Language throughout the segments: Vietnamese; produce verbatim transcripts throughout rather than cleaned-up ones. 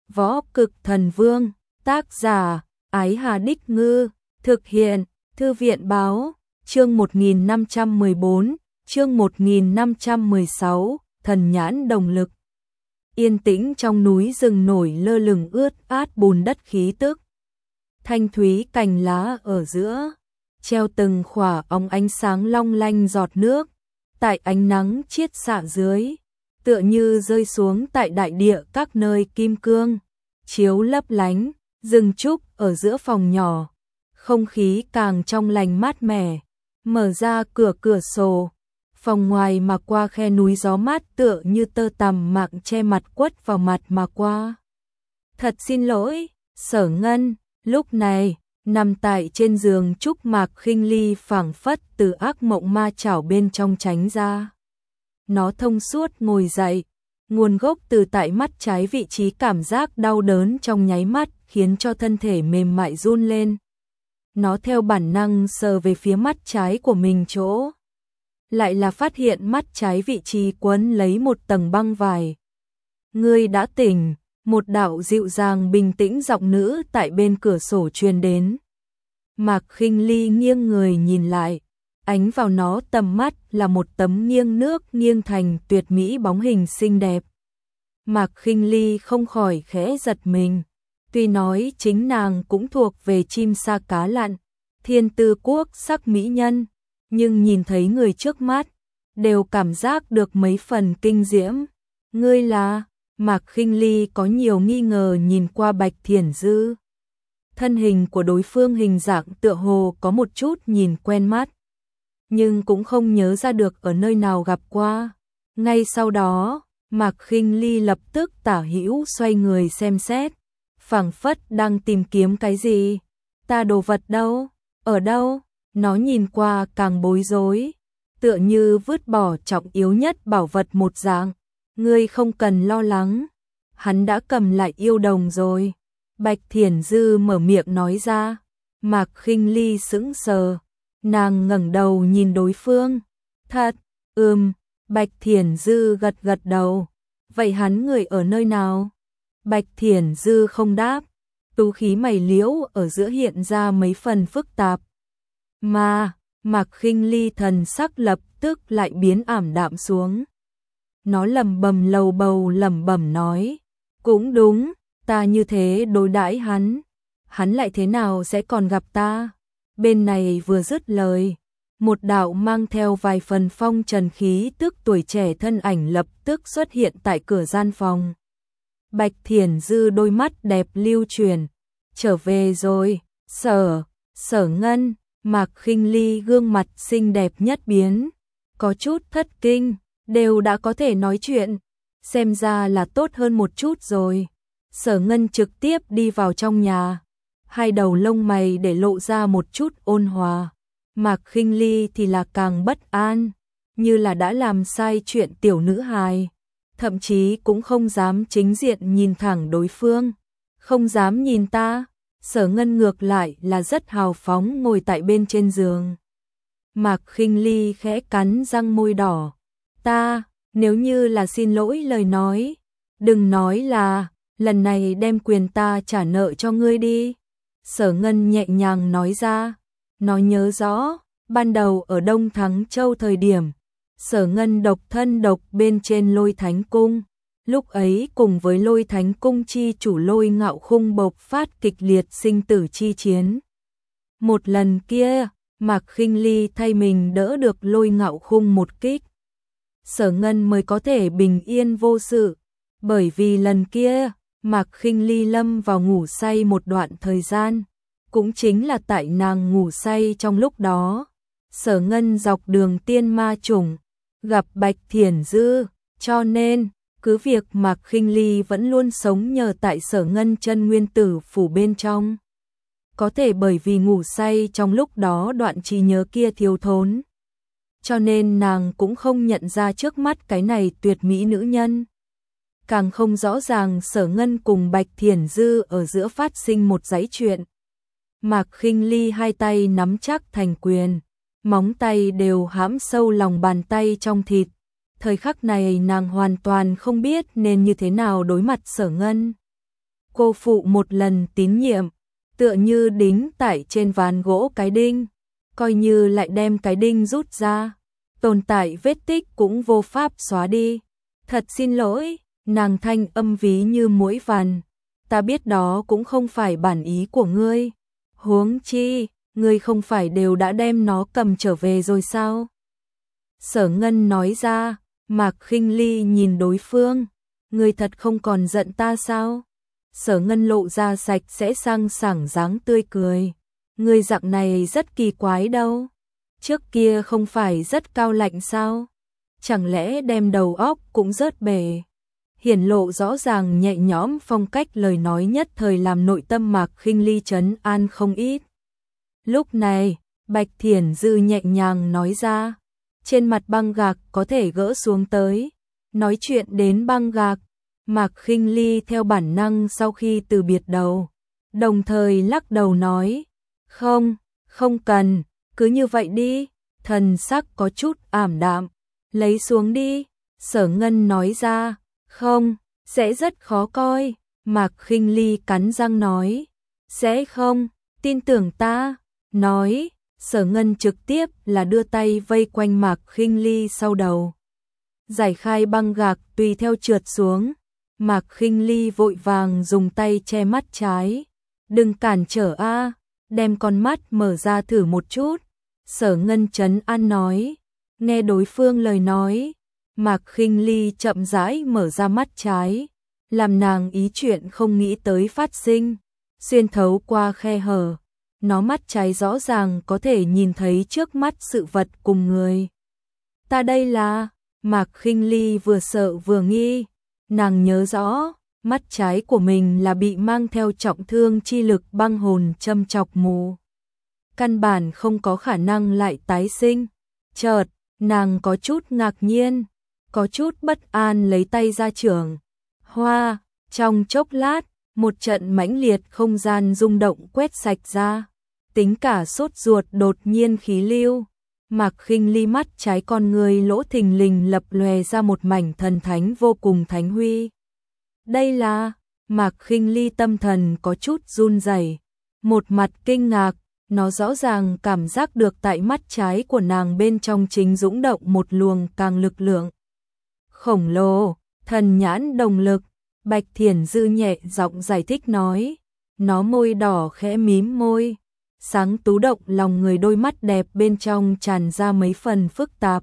Võ Cực Thần Vương, tác giả, Ái Hà Đích Ngư, thực hiện, Thư viện Báo, chương một nghìn năm trăm mười bốn, chương một nghìn năm trăm mười sáu, Thần Nhãn Đồng Lực. Yên tĩnh trong núi rừng nổi lơ lửng ướt át bùn đất khí tức. Thanh thúy cành lá ở giữa, treo từng khỏa óng ánh sáng long lanh giọt nước, tại ánh nắng chiết xạ dưới, tựa như rơi xuống tại đại địa các nơi kim cương, chiếu lấp lánh, rừng trúc ở giữa phòng nhỏ, không khí càng trong lành mát mẻ, mở ra cửa cửa sổ, phòng ngoài mà qua khe núi gió mát tựa như tơ tằm mạng che mặt quất vào mặt mà qua. Thật xin lỗi, Sở Ngân, lúc này, nằm tại trên giường trúc Mạc Khinh Ly phảng phất từ ác mộng ma chảo bên trong tránh ra. Nó thông suốt ngồi dậy, nguồn gốc từ tại mắt trái, vị trí cảm giác đau đớn trong nháy mắt khiến cho thân thể mềm mại run lên. Nó theo bản năng sờ về phía mắt trái của mình chỗ. Lại là phát hiện mắt trái vị trí quấn lấy một tầng băng vải. Ngươi đã tỉnh, một đạo dịu dàng bình tĩnh giọng nữ tại bên cửa sổ truyền đến. Mạc Khinh Ly nghiêng người nhìn lại, ánh vào nó tầm mắt là một tấm nghiêng nước nghiêng thành tuyệt mỹ bóng hình xinh đẹp. Mạc Khinh Ly không khỏi khẽ giật mình, tuy nói chính nàng cũng thuộc về chim sa cá lặn, thiên tư quốc sắc mỹ nhân, nhưng nhìn thấy người trước mắt, đều cảm giác được mấy phần kinh diễm. Ngươi là? Mạc Khinh Ly có nhiều nghi ngờ nhìn qua Bạch Thiển Dư. Thân hình của đối phương hình dạng tựa hồ có một chút nhìn quen mắt, nhưng cũng không nhớ ra được ở nơi nào gặp qua. Ngay sau đó, Mạc Khinh Ly lập tức tả hữu xoay người xem xét, phảng phất đang tìm kiếm cái gì. Ta đồ vật đâu? Ở đâu? Nó nhìn qua càng bối rối, tựa như vứt bỏ trọng yếu nhất bảo vật một dạng. Ngươi không cần lo lắng, hắn đã cầm lại yêu đồng rồi. Bạch Thiển Dư mở miệng nói ra. Mạc Khinh Ly sững sờ, nàng ngẩng đầu nhìn đối phương. Thật, ừm, Bạch Thiển Dư gật gật đầu. Vậy hắn người ở nơi nào? Bạch Thiển Dư không đáp, tú khí mày liễu ở giữa hiện ra mấy phần phức tạp. Mà, Mạc Khinh Ly thần sắc lập tức lại biến ảm đạm xuống. Nó lẩm bẩm lầu bầu lẩm bẩm nói, cũng đúng, ta như thế đối đãi hắn, hắn lại thế nào sẽ còn gặp ta? Bên này vừa dứt lời, một đạo mang theo vài phần phong trần khí tức tuổi trẻ thân ảnh lập tức xuất hiện tại cửa gian phòng. Bạch Thiển Dư đôi mắt đẹp lưu chuyển, trở về rồi. Sở, Sở Ngân. Mạc Khinh Ly gương mặt xinh đẹp nhất biến, có chút thất kinh, đều đã có thể nói chuyện, xem ra là tốt hơn một chút rồi. Sở Ngân trực tiếp đi vào trong nhà, hai đầu lông mày để lộ ra một chút ôn hòa. Mạc Khinh Ly thì là càng bất an, như là đã làm sai chuyện tiểu nữ hài, thậm chí cũng không dám chính diện nhìn thẳng đối phương. Không dám nhìn ta? Sở Ngân ngược lại là rất hào phóng ngồi tại bên trên giường. Mạc Khinh Ly khẽ cắn răng môi đỏ. Ta, nếu như là xin lỗi lời nói, đừng nói là, lần này đem quyền ta trả nợ cho ngươi đi. Sở Ngân nhẹ nhàng nói ra. Nó nhớ rõ, ban đầu ở Đông Thắng Châu thời điểm, Sở Ngân độc thân độc bên trên Lôi Thánh Cung. Lúc ấy cùng với Lôi Thánh Cung chi chủ Lôi Ngạo Khung bộc phát kịch liệt sinh tử chi chiến. Một lần kia, Mạc Khinh Ly thay mình đỡ được Lôi Ngạo Khung một kích, Sở Ngân mới có thể bình yên vô sự. Bởi vì lần kia, Mạc Khinh Ly lâm vào ngủ say một đoạn thời gian, cũng chính là tại nàng ngủ say trong lúc đó, Sở Ngân dọc đường tiên ma chủng gặp Bạch Thiển Dư, cho nên cứ việc Mạc Khinh Ly vẫn luôn sống nhờ tại Sở Ngân chân nguyên tử phủ bên trong. Có thể bởi vì ngủ say trong lúc đó đoạn trí nhớ kia thiếu thốn, cho nên nàng cũng không nhận ra trước mắt cái này tuyệt mỹ nữ nhân. Càng không rõ ràng Sở Ngân cùng Bạch Thiển Dư ở giữa phát sinh một dãy chuyện. Mạc Khinh Ly hai tay nắm chắc thành quyền, móng tay đều hãm sâu lòng bàn tay trong thịt. Thời khắc này nàng hoàn toàn không biết nên như thế nào đối mặt Sở Ngân. cô phụ một lần tín nhiệm, tựa như đính tại trên ván gỗ cái đinh, coi như lại đem cái đinh rút ra, tồn tại vết tích cũng vô pháp xóa đi. Thật xin lỗi, nàng thanh âm ví như muỗi vằn, ta biết đó cũng không phải bản ý của ngươi. Huống chi, ngươi không phải đều đã đem nó cầm trở về rồi sao? Sở Ngân nói ra. Mạc Khinh Ly nhìn đối phương, ngươi thật không còn giận ta sao? Sở Ngân lộ ra sạch sẽ sang sảng dáng tươi cười, ngươi dạng này rất kỳ quái đâu, trước kia không phải rất cao lạnh sao? Chẳng lẽ đem đầu óc cũng rớt bể? Hiển lộ rõ ràng nhẹ nhõm phong cách lời nói nhất thời làm nội tâm Mạc Khinh Ly trấn an không ít. Lúc này, Bạch Thiển Dư nhẹ nhàng nói ra, trên mặt băng gạc có thể gỡ xuống tới. Nói chuyện đến băng gạc, Mạc Khinh Ly theo bản năng sau khi từ biệt đầu, đồng thời lắc đầu nói, không, không cần, cứ như vậy đi. Thần sắc có chút ảm đạm, lấy xuống đi. Sở Ngân nói ra, không, sẽ rất khó coi. Mạc Khinh Ly cắn răng nói, sẽ không, tin tưởng ta. Nói, Sở Ngân trực tiếp là đưa tay vây quanh Mạc Khinh Ly sau đầu, giải khai băng gạc tùy theo trượt xuống. Mạc Khinh Ly vội vàng dùng tay che mắt trái, đừng cản trở a, đem con mắt mở ra thử một chút. Sở Ngân trấn an nói, nghe đối phương lời nói, Mạc Khinh Ly chậm rãi mở ra mắt trái, làm nàng ý chuyện không nghĩ tới phát sinh, xuyên thấu qua khe hở. Nó mắt trái rõ ràng có thể nhìn thấy trước mắt sự vật cùng người. Ta đây là, Mạc Khinh Ly vừa sợ vừa nghi, nàng nhớ rõ, mắt trái của mình là bị mang theo trọng thương chi lực băng hồn châm chọc mù. Căn bản không có khả năng lại tái sinh. Chợt, nàng có chút ngạc nhiên, có chút bất an lấy tay ra chưởng. Hoa, trong chốc lát, một trận mãnh liệt không gian rung động quét sạch ra. Tính cả sốt ruột đột nhiên khí lưu, Mạc Khinh Ly mắt trái con người lỗ thình lình lập lòe ra một mảnh thần thánh vô cùng thánh huy. Đây là, Mạc Khinh Ly tâm thần có chút run rẩy, một mặt kinh ngạc, nó rõ ràng cảm giác được tại mắt trái của nàng bên trong chính dũng động một luồng càng lực lượng khổng lồ, thần nhãn đồng lực. Bạch Thiển Dư nhẹ giọng giải thích nói, nó môi đỏ khẽ mím môi, sáng tú động lòng người, đôi mắt đẹp bên trong tràn ra mấy phần phức tạp.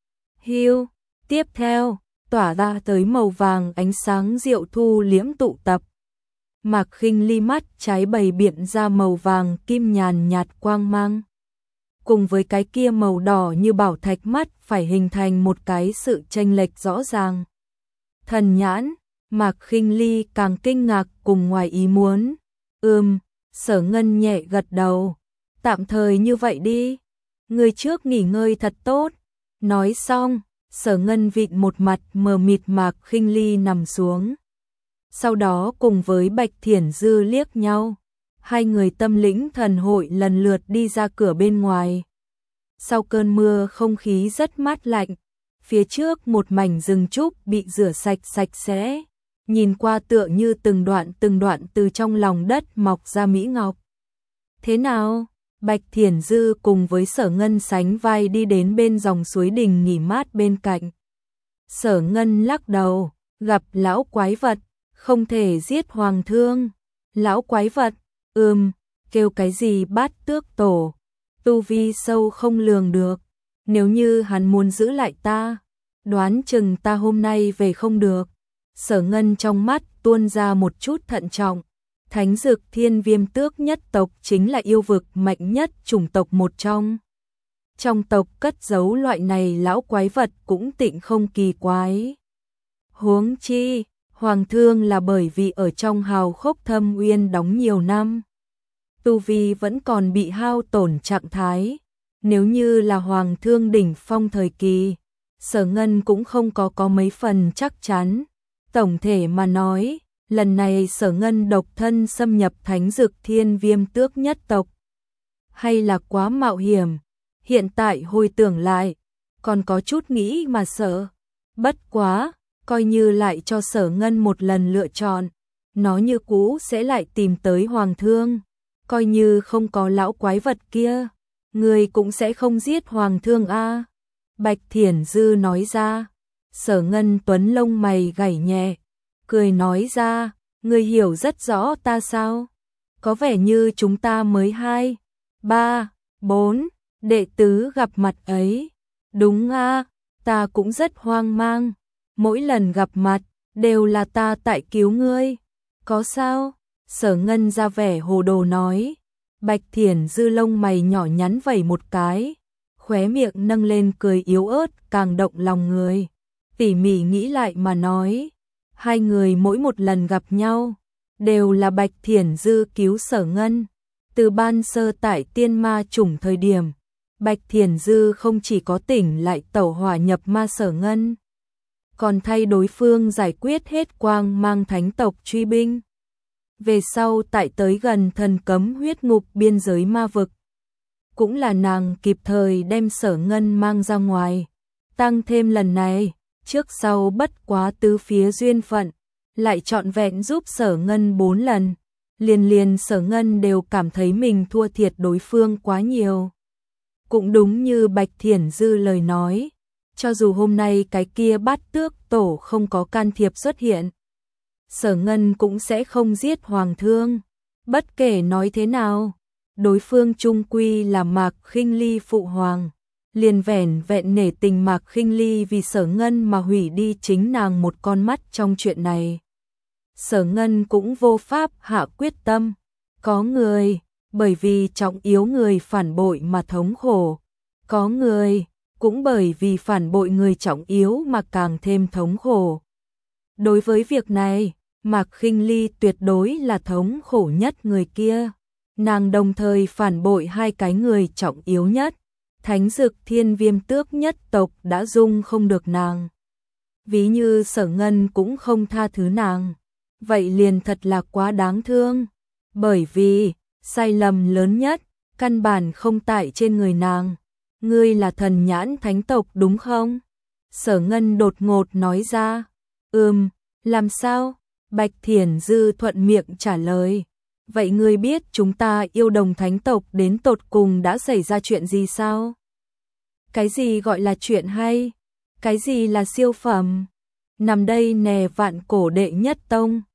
Hiu, tiếp theo, tỏa ra tới màu vàng ánh sáng diệu thu liễm tụ tập. Mạc Khinh Ly mắt trái bày biện ra màu vàng kim nhàn nhạt quang mang, cùng với cái kia màu đỏ như bảo thạch mắt phải hình thành một cái sự chênh lệch rõ ràng. Thần nhãn, Mạc Khinh Ly càng kinh ngạc cùng ngoài ý muốn. Ừm, Sở Ngân nhẹ gật đầu, tạm thời như vậy đi, người trước nghỉ ngơi thật tốt. Nói xong, Sở Ngân vịn một mặt mờ mịt Mạc Khinh Ly nằm xuống. Sau đó cùng với Bạch Thiển Dư liếc nhau, hai người tâm lĩnh thần hội lần lượt đi ra cửa bên ngoài. Sau cơn mưa không khí rất mát lạnh, phía trước một mảnh rừng trúc bị rửa sạch sạch sẽ, nhìn qua tựa như từng đoạn từng đoạn từ trong lòng đất mọc ra mỹ ngọc. Thế nào? Bạch Thiển Dư cùng với Sở Ngân sánh vai đi đến bên dòng suối đình nghỉ mát bên cạnh. Sở Ngân lắc đầu, gặp lão quái vật, không thể giết hoàng thương. Lão quái vật, ừm, kêu cái gì Bát Tước Tổ, tu vi sâu không lường được, nếu như hắn muốn giữ lại ta, đoán chừng ta hôm nay về không được. Sở Ngân trong mắt tuôn ra một chút thận trọng. Thánh Dực Thiên Viêm Tước nhất tộc chính là yêu vực mạnh nhất chủng tộc một trong. Trong tộc cất giấu loại này lão quái vật cũng tịnh không kỳ quái. Huống chi, Hoàng Thương là bởi vì ở trong hào khốc thâm uyên đóng nhiều năm, tu vi vẫn còn bị hao tổn trạng thái. Nếu như là Hoàng Thương đỉnh phong thời kỳ, Sở Ngân cũng không có có mấy phần chắc chắn. Tổng thể mà nói, lần này Sở Ngân độc thân xâm nhập Thánh Dực Thiên Viêm Tước nhất tộc, hay là quá mạo hiểm. Hiện tại hồi tưởng lại, còn có chút nghĩ mà sợ. Bất quá, coi như lại cho Sở Ngân một lần lựa chọn, nó như cũ sẽ lại tìm tới Hoàng thương. Coi như không có lão quái vật kia, người cũng sẽ không giết Hoàng thương a. Bạch Thiển Dư nói ra. Sở Ngân Tuấn lông mày gảy nhẹ, cười nói ra, người hiểu rất rõ ta sao? Có vẻ như chúng ta mới hai, ba, bốn, đệ tứ gặp mặt ấy. Đúng a, ta cũng rất hoang mang. Mỗi lần gặp mặt, đều là ta tại cứu ngươi. Có sao? Sở Ngân ra vẻ hồ đồ nói. Bạch Thiển Dư lông mày nhỏ nhắn vẩy một cái, khóe miệng nâng lên cười yếu ớt càng động lòng người. Tỉ mỉ nghĩ lại mà nói, hai người mỗi một lần gặp nhau, đều là Bạch Thiển Dư cứu Sở Ngân. Từ ban sơ tại tiên ma chủng thời điểm, Bạch Thiển Dư không chỉ có tỉnh lại tẩu hỏa nhập ma Sở Ngân, còn thay đối phương giải quyết hết quang mang thánh tộc truy binh. Về sau tại tới gần thần cấm huyết ngục biên giới ma vực, cũng là nàng kịp thời đem Sở Ngân mang ra ngoài. Tăng thêm lần này, trước sau bất quá tứ phía duyên phận, lại trọn vẹn giúp Sở Ngân bốn lần. Liền liền Sở Ngân đều cảm thấy mình thua thiệt đối phương quá nhiều. Cũng đúng như Bạch Thiển Dư lời nói, cho dù hôm nay cái kia bát tước tổ không có can thiệp xuất hiện, Sở Ngân cũng sẽ không giết Hoàng thương. Bất kể nói thế nào, đối phương chung quy là Mạc Khinh Ly phụ hoàng, liền vẻn vẹn nể tình Mạc Khinh Ly vì Sở Ngân mà hủy đi chính nàng một con mắt trong chuyện này. Sở Ngân cũng vô pháp hạ quyết tâm. Có người bởi vì trọng yếu người phản bội mà thống khổ, có người cũng bởi vì phản bội người trọng yếu mà càng thêm thống khổ. Đối với việc này, Mạc Khinh Ly tuyệt đối là thống khổ nhất người kia. Nàng đồng thời phản bội hai cái người trọng yếu nhất. Thánh Dực Thiên Viêm Tước nhất tộc đã dung không được nàng. Ví như Sở Ngân cũng không tha thứ nàng. Vậy liền thật là quá đáng thương. Bởi vì, sai lầm lớn nhất, căn bản không tại trên người nàng. Ngươi là thần nhãn thánh tộc đúng không? Sở Ngân đột ngột nói ra. Ừm, làm sao? Bạch Thiển Dư thuận miệng trả lời. Vậy ngươi biết chúng ta yêu đồng thánh tộc đến tột cùng đã xảy ra chuyện gì sao? Cái gì gọi là chuyện hay? Cái gì là siêu phẩm? Nằm đây nè vạn cổ đệ nhất tông.